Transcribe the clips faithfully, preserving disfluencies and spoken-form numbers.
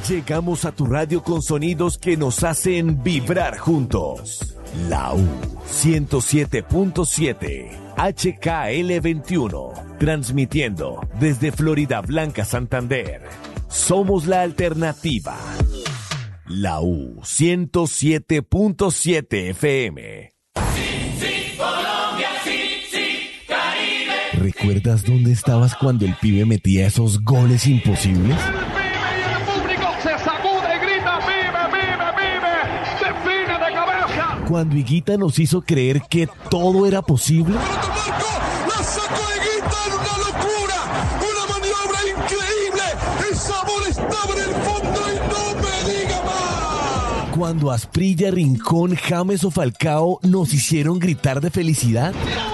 Llegamos a tu radio con sonidos que nos hacen vibrar juntos. La U ciento siete punto siete, H K L veintiuno, transmitiendo desde Florida Blanca, Santander. Somos la alternativa. La U ciento siete punto siete F M. Sí, sí, Colombia, sí, sí, Caribe. ¿Recuerdas dónde estabas cuando el pibe metía esos goles imposibles? Cuando Higuita nos hizo creer que todo era posible. ¡La sacó Higuita en una locura! ¡Una maniobra increíble! ¡Esa bola estaba en el fondo y no me diga más! Cuando Asprilla, Rincón, James o Falcao nos hicieron gritar de felicidad.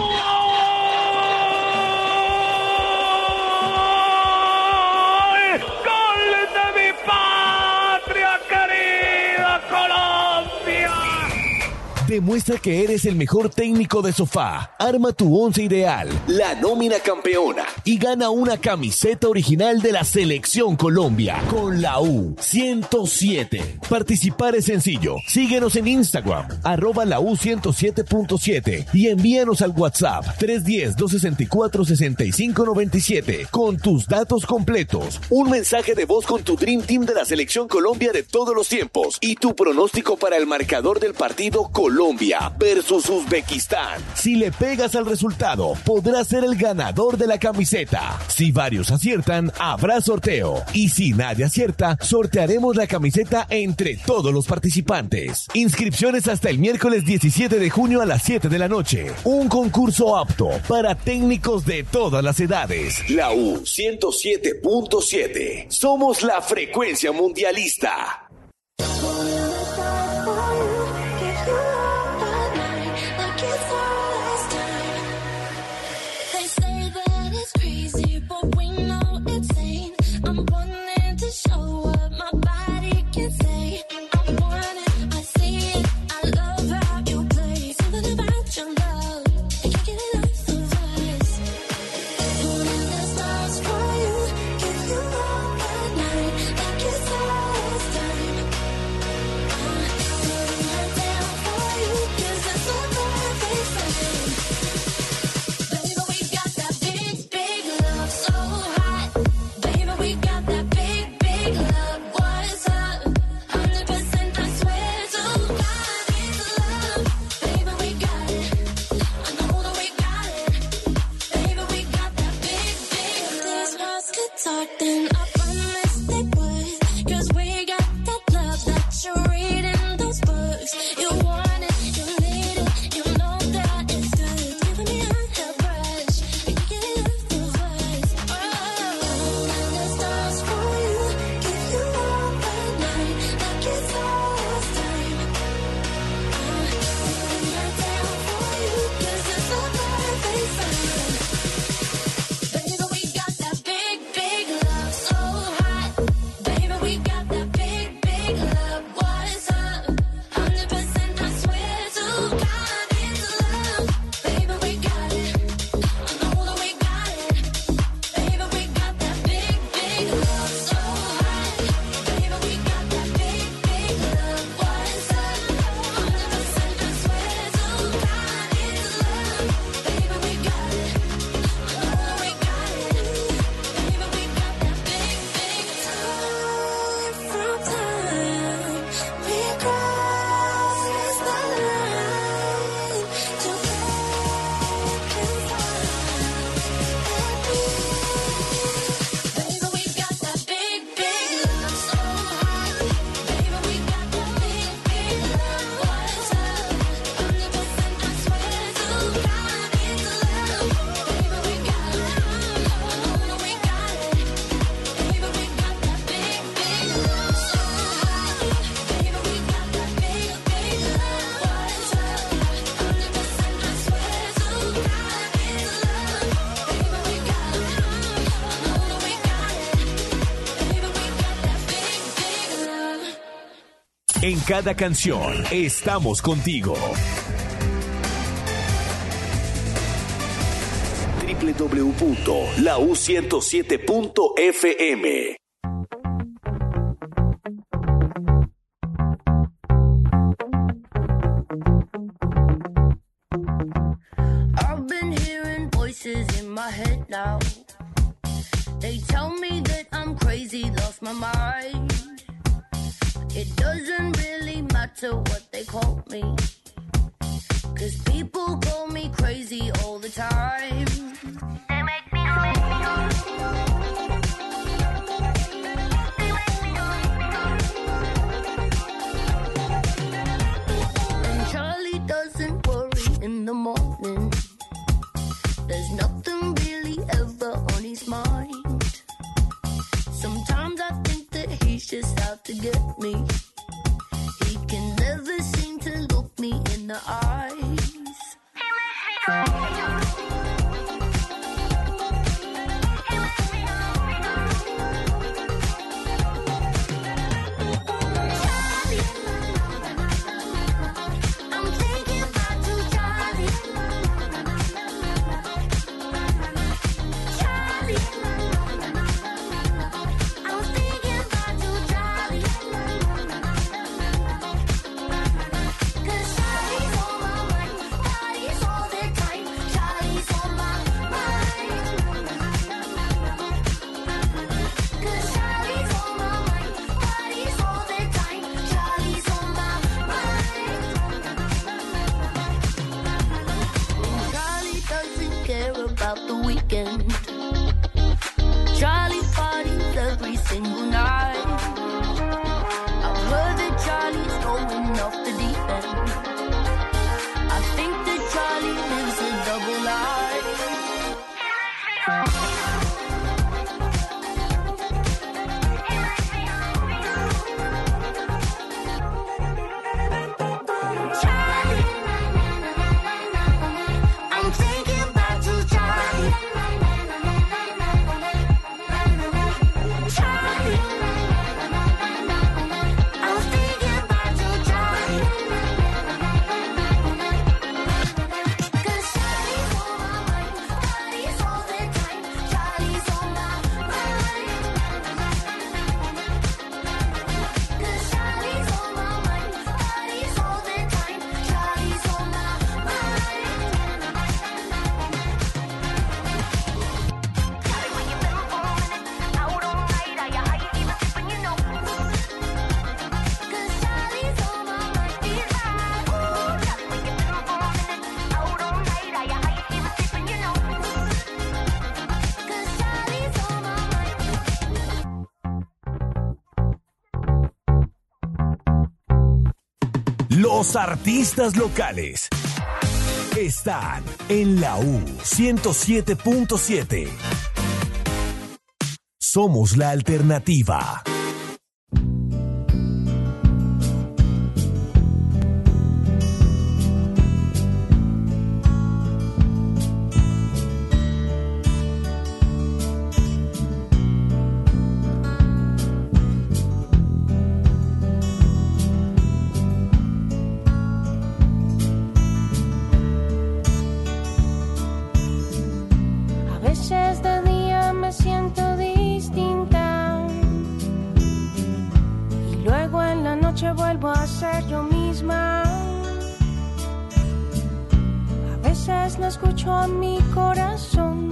Demuestra que eres el mejor técnico de sofá. Arma tu once ideal, la nómina campeona, y gana una camiseta original de la Selección Colombia con la U ciento siete. Participar es sencillo. Síguenos en Instagram, arroba la U ciento siete punto siete, y envíanos al WhatsApp tres uno cero, dos seis cuatro, seis cinco nueve siete con tus datos completos, un mensaje de voz con tu Dream Team de la Selección Colombia de todos los tiempos y tu pronóstico para el marcador del partido Colombia Colombia versus Uzbekistán. Si le pegas al resultado, podrás ser el ganador de la camiseta. Si varios aciertan, habrá sorteo. Y si nadie acierta, sortearemos la camiseta entre todos los participantes. Inscripciones hasta el miércoles diecisiete de junio a las siete de la noche. Un concurso apto para técnicos de todas las edades. La U ciento siete punto siete. Somos la frecuencia mundialista. En cada canción estamos contigo. doble u doble u doble u punto la u ciento siete punto f m. gone crazy, lost my mind. It doesn't really matter what they call me, 'cause people call me crazy all the time. They make me And Charlie doesn't worry in the morning. There's nothing really ever on his mind. Sometimes I think that he's just out to get me. He can never seem to look me in the eyes. He makes me Charlie parties every single night. I've heard that Charlie's going off the deep end. I think that Charlie lives a double life. Charlie, I'm thinking about you, Charlie. Los artistas locales están en la U ciento siete punto siete. Somos la alternativa. Vuelvo a ser yo misma. A veces no escucho a mi corazón,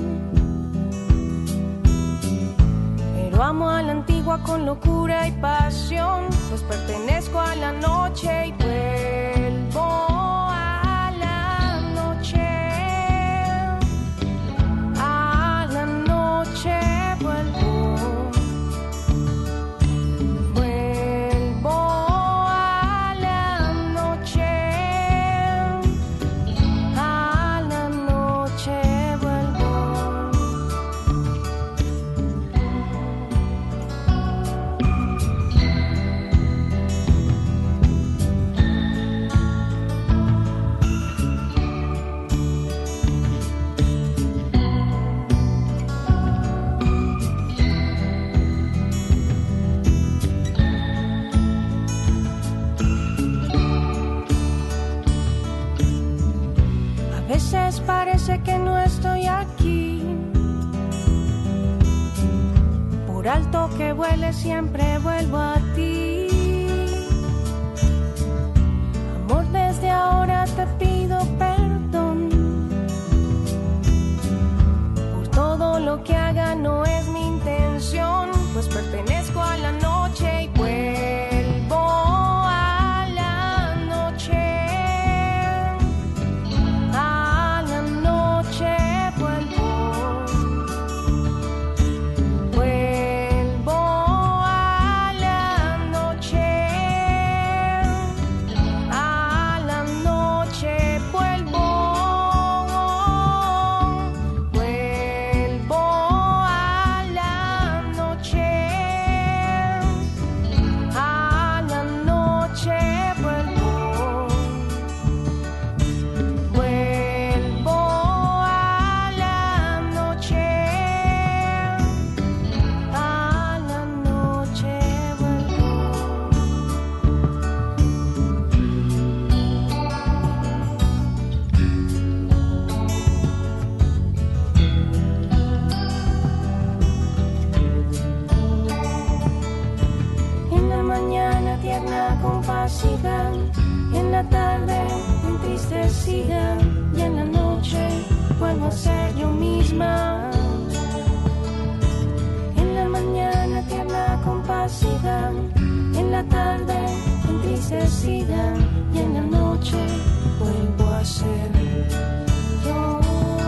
pero amo a la antigua con locura y pasión, pues pertenezco a la noche y vuelvo a la noche. A la noche vuelvo. Parece que no estoy aquí. Por alto que vuele siempre vuelvo a ti. Amor, desde ahora te pido perdón por todo lo que haga, no es mi intención, pues pertenezco a la noche y vuelvo a la noche. A la noche vuelvo. Vuelvo a la noche. A la noche vuelvo. Vuelvo a la noche. A la noche vuelvo. Vuelvo a la noche. A la noche vuelvo. En la mañana tierna, compasiva, en la tarde entristecida, y en la noche vuelvo a ser yo misma. En la mañana tierna, compasiva, en la tarde entristecida, y en la noche vuelvo a ser yo.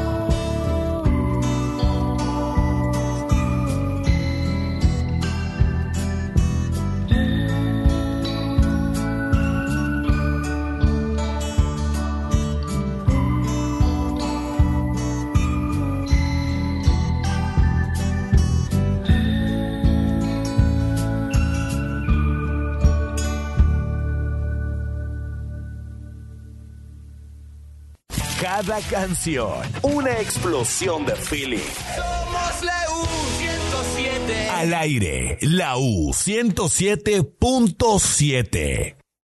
Cada canción, una explosión de feeling. Somos la U ciento siete. Al aire, la U ciento siete punto siete.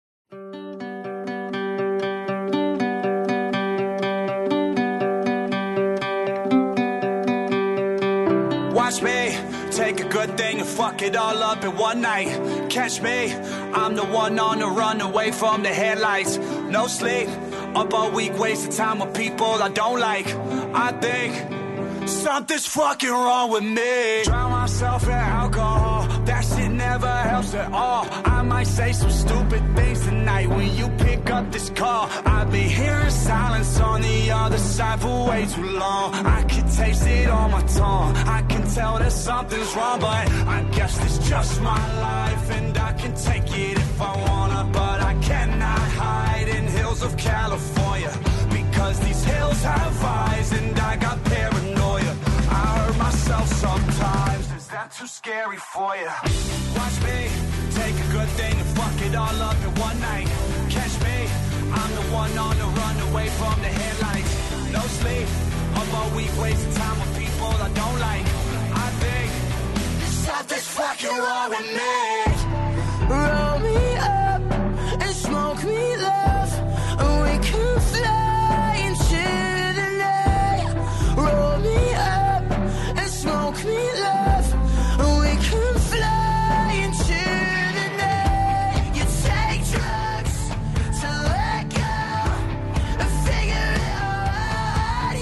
Watch me take a good thing and fuck it all up in one night. Catch me, I'm the one on the run away from the headlights. No sleep, up all week, wasting time with people I don't like. I think something's fucking wrong with me. Drown myself in alcohol, that shit never helps at all. I might say some stupid things tonight when you pick up this call. I've been hearing silence on the other side for way too long. I can taste it on my tongue, I can tell that something's wrong, but I guess it's just my life and I can take it if I wanna, but I cannot hide in hills of California because these hills have eyes and I got paranoia. I hurt myself sometimes, is that too scary for you? Watch me take a good thing and fuck it all up in one night. Catch me, I'm the one on the run away from the headlights. No sleep, up all week wasting time with people I don't like. I think something's fucking wrong with me. Roll me up and smoke me love, and we can fly into the night. Roll me up and smoke me love, and we can fly into the night. You take drugs to let go and figure it out.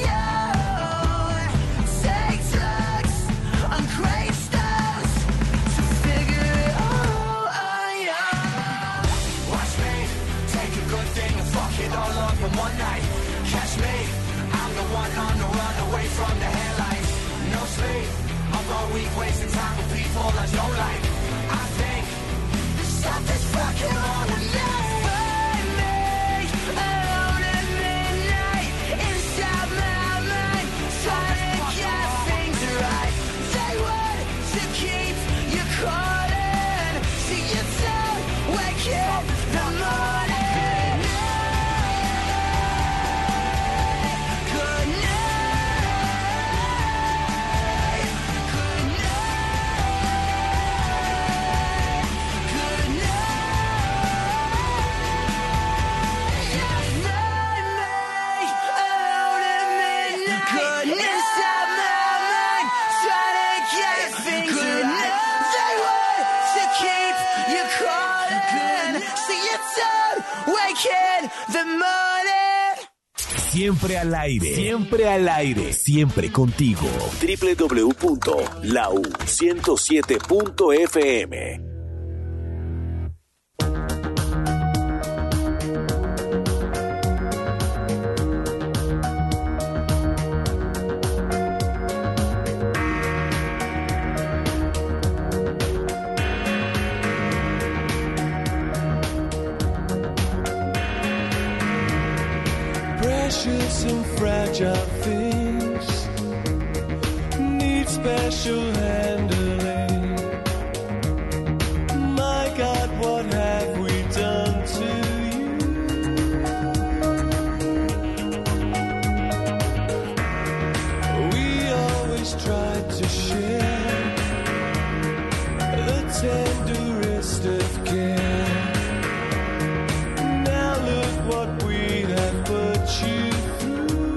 You take drugs on gravestones to figure it all out. Watch me take a good thing and fuck it all up in one night. Catch me, I'm the one on the run away from the headlights. No sleep, up all week wasting time with people I don't like. I think something's fucking wrong with me. Find me alone at midnight inside my mind, trying to get things right. They want to keep you calling, see you don't wake up the morning. Good night, good night, good night. Find me alone at midnight, inside my mind, trying to get things right. They want to keep you calling, see you don't wake in the morning. Siempre al aire, siempre al aire, siempre contigo. doble u doble u doble u punto la u ciento siete punto efe eme. Precious and fragile things need special handling. My God, what have we done to you? We always tried to share the tenderest of care. Now look what we have put you through.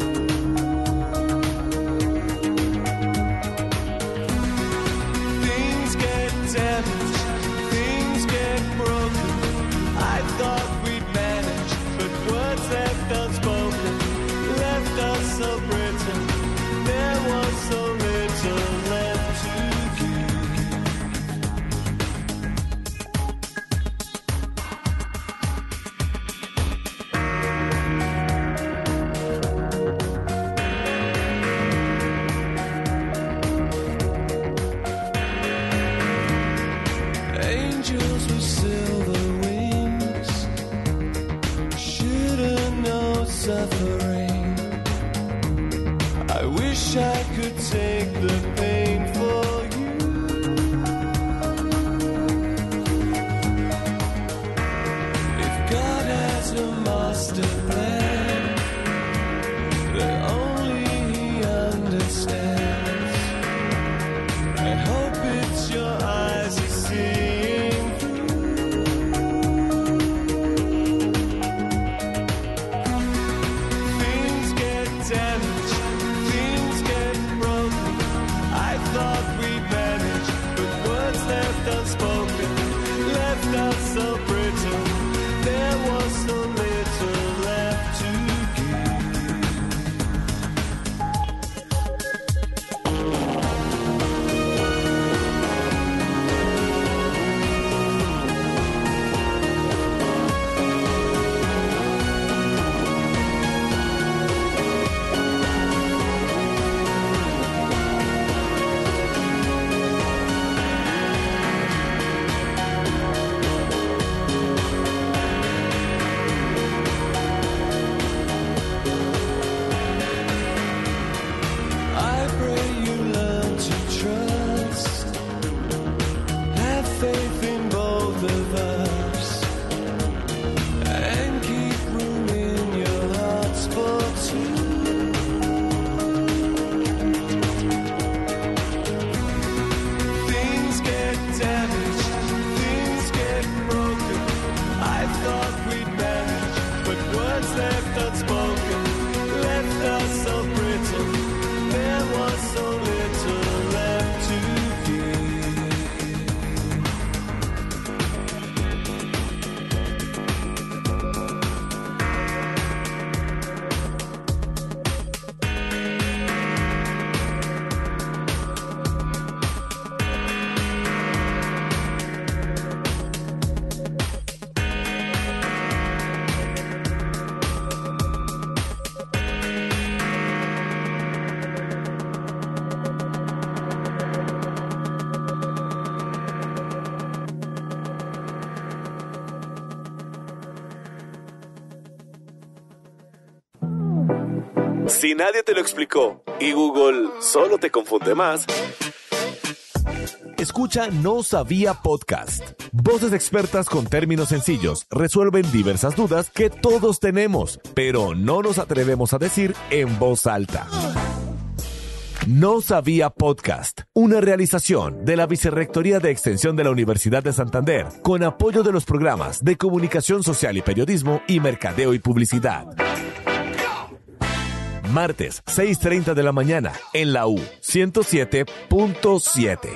Things get damaged, things get broken. I thought we'd manage, but words left unspoken left us so brittle. There was so little left to give. Angels with silver wings shouldn't know suffering. I wish I could take the pain for you. If God has a master plan that only He understands, I hope it's your eyes are seeing through. Things get damaged, things get broken. I thought we'd manage, but words left unspoken left us so brittle. There was so little left to give. I pray you learn to trust, have faith in both of us, and keep room in your hearts for two. Things get damaged, things get broken. I thought we'd manage, but words left unspoken left us so brittle. There was so little left to give. Si nadie te lo explicó y Google solo te confunde más, escucha No Sabía Podcast. Voces expertas con términos sencillos resuelven diversas dudas que todos tenemos, pero no nos atrevemos a decir en voz alta. No Sabía Podcast, una realización de la Vicerrectoría de Extensión de la Universidad de Santander, con apoyo de los programas de Comunicación Social y Periodismo y Mercadeo y Publicidad. Martes, seis treinta de la mañana, en la U ciento siete punto siete.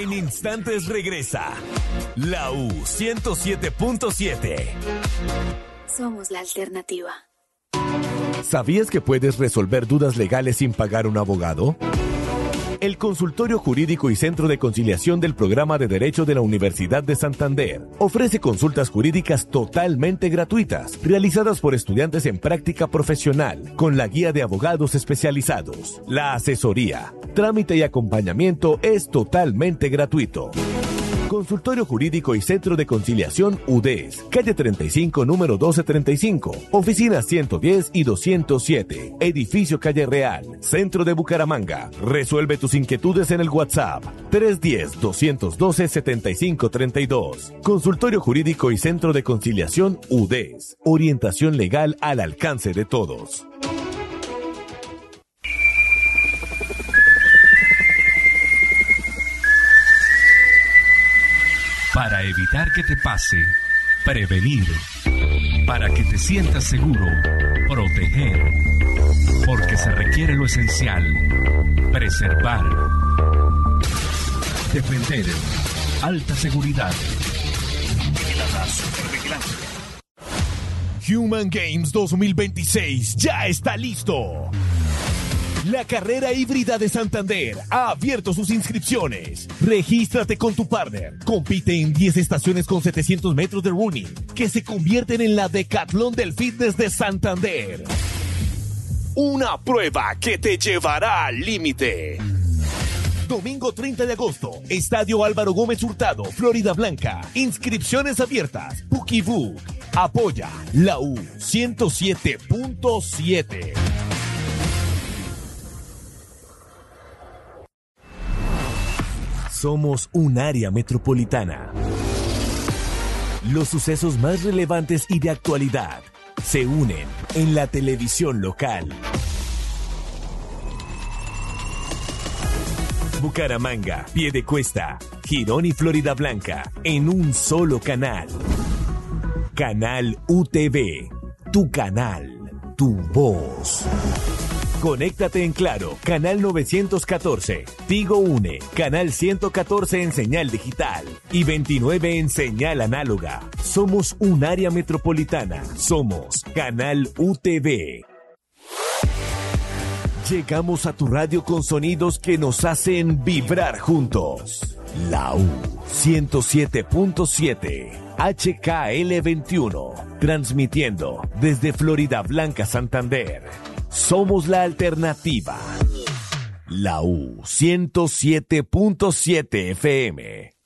En instantes regresa la U ciento siete punto siete. Somos la alternativa. ¿Sabías que puedes resolver dudas legales sin pagar un abogado? El Consultorio Jurídico y Centro de Conciliación del Programa de Derecho de la Universidad de Santander ofrece consultas jurídicas totalmente gratuitas, realizadas por estudiantes en práctica profesional, con la guía de abogados especializados. La asesoría, trámite y acompañamiento es totalmente gratuito. Consultorio Jurídico y Centro de Conciliación U D E S, calle treinta y cinco, número doce treinta y cinco, oficinas ciento diez y doscientos siete, edificio Calle Real, Centro de Bucaramanga. Resuelve tus inquietudes en el WhatsApp tres uno cero, dos uno dos, siete cinco tres dos. Consultorio Jurídico y Centro de Conciliación U D E S, orientación legal al alcance de todos. Para evitar que te pase, prevenir. Para que te sientas seguro, proteger. Porque se requiere lo esencial, preservar. Defender. Alta seguridad. Vigilada supervigilancia. Human Games dos mil veintiséis ya está listo. La carrera híbrida de Santander ha abierto sus inscripciones. Regístrate con tu partner. Compite en diez estaciones con setecientos metros de running que se convierten en la Decathlon del Fitness de Santander. Una prueba que te llevará al límite. Domingo treinta de agosto, Estadio Álvaro Gómez Hurtado, Florida Blanca. Inscripciones abiertas. Pukibook. Apoya la U ciento siete punto siete. Somos un área metropolitana. Los sucesos más relevantes y de actualidad se unen en la televisión local. Bucaramanga, Piedecuesta, Girón y Florida Blanca en un solo canal. Canal U T V, tu canal, tu voz. Conéctate en Claro, Canal novecientos catorce, Tigo Une, Canal ciento catorce en señal digital y veintinueve en señal análoga. Somos un área metropolitana. Somos Canal U T V. Llegamos a tu radio con sonidos que nos hacen vibrar juntos. La U ciento siete punto siete, H K L veintiuno, transmitiendo desde Florida Blanca, Santander. Somos la alternativa. La U ciento siete punto siete F M.